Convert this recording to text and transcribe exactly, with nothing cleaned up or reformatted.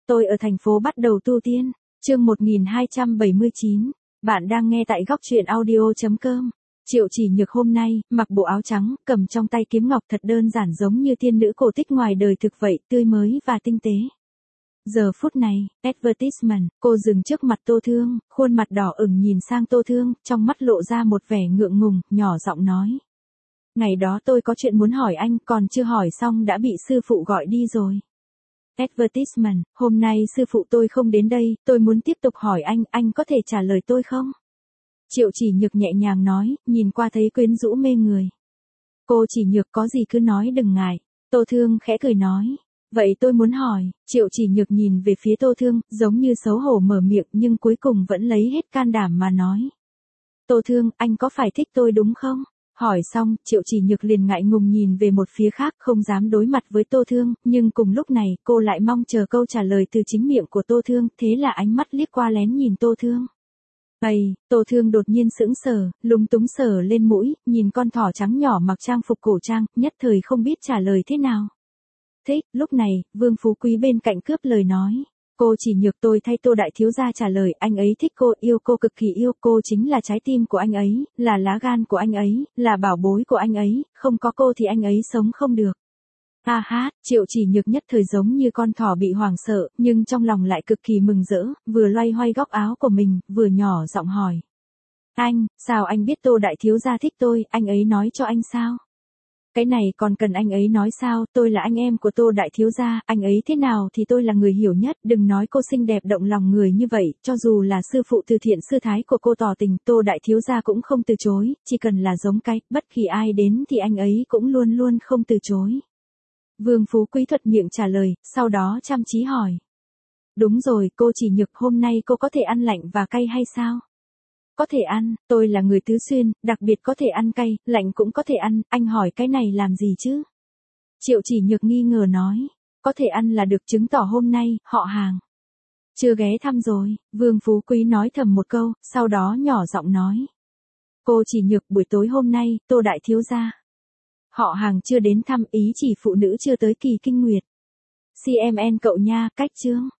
Tôi ở thành phố bắt đầu tu tiên. Chương một nghìn hai trăm bảy mươi chín. Bạn đang nghe tại góc truyện audio.com. Triệu Chỉ Nhược hôm nay, mặc bộ áo trắng, cầm trong tay kiếm ngọc thật đơn giản giống như tiên nữ cổ tích ngoài đời thực vậy, tươi mới và tinh tế. Giờ phút này, advertisement, cô dừng trước mặt Tô Thương, khuôn mặt đỏ ửng nhìn sang Tô Thương, trong mắt lộ ra một vẻ ngượng ngùng, nhỏ giọng nói. Ngày đó tôi có chuyện muốn hỏi anh, còn chưa hỏi xong đã bị sư phụ gọi đi rồi. Advertisement, hôm nay sư phụ tôi không đến đây, tôi muốn tiếp tục hỏi anh, anh có thể trả lời tôi không? Triệu Chỉ Nhược nhẹ nhàng nói, nhìn qua thấy quyến rũ mê người. Cô Chỉ Nhược có gì cứ nói đừng ngại. Tô Thương khẽ cười nói. Vậy tôi muốn hỏi, Triệu Chỉ Nhược nhìn về phía Tô Thương, giống như xấu hổ mở miệng nhưng cuối cùng vẫn lấy hết can đảm mà nói. Tô Thương, anh có phải thích tôi đúng không? Hỏi xong, Triệu Chỉ Nhược liền ngại ngùng nhìn về một phía khác không dám đối mặt với Tô Thương, nhưng cùng lúc này cô lại mong chờ câu trả lời từ chính miệng của Tô Thương, thế là ánh mắt liếc qua lén nhìn Tô Thương. Ây, Tô Thương đột nhiên sững sờ, lúng túng sờ lên mũi, nhìn con thỏ trắng nhỏ mặc trang phục cổ trang, nhất thời không biết trả lời thế nào. Thích, lúc này, Vương Phú Quý bên cạnh cướp lời nói. Cô Chỉ Nhược tôi thay Tô Đại Thiếu Gia trả lời, anh ấy thích cô, yêu cô cực kỳ yêu, cô chính là trái tim của anh ấy, là lá gan của anh ấy, là bảo bối của anh ấy, không có cô thì anh ấy sống không được. Ha ha, Triệu Chỉ Nhược nhất thời giống như con thỏ bị hoảng sợ, nhưng trong lòng lại cực kỳ mừng rỡ, vừa loay hoay góc áo của mình, vừa nhỏ giọng hỏi. Anh, sao anh biết Tô Đại Thiếu Gia thích tôi, anh ấy nói cho anh sao? Cái này còn cần anh ấy nói sao, tôi là anh em của Tô Đại Thiếu Gia, anh ấy thế nào thì tôi là người hiểu nhất, đừng nói cô xinh đẹp động lòng người như vậy, cho dù là sư phụ từ thiện sư thái của cô tỏ tình, Tô Đại Thiếu Gia cũng không từ chối, chỉ cần là giống cái, bất kỳ ai đến thì anh ấy cũng luôn luôn không từ chối. Vương Phú Quý thuật miệng trả lời, sau đó chăm chí hỏi. Đúng rồi, cô Chỉ Nhược, hôm nay cô có thể ăn lạnh và cay hay sao? Có thể ăn, tôi là người tứ xuyên, đặc biệt có thể ăn cay, lạnh cũng có thể ăn, anh hỏi cái này làm gì chứ? Triệu Chỉ Nhược nghi ngờ nói, có thể ăn là được chứng tỏ hôm nay, họ hàng. Chưa ghé thăm rồi, Vương Phú Quý nói thầm một câu, sau đó nhỏ giọng nói. Cô Chỉ Nhược buổi tối hôm nay, Tô Đại Thiếu Gia. Họ hàng chưa đến thăm, ý chỉ phụ nữ chưa tới kỳ kinh nguyệt. xê em en cậu nha, cách chương.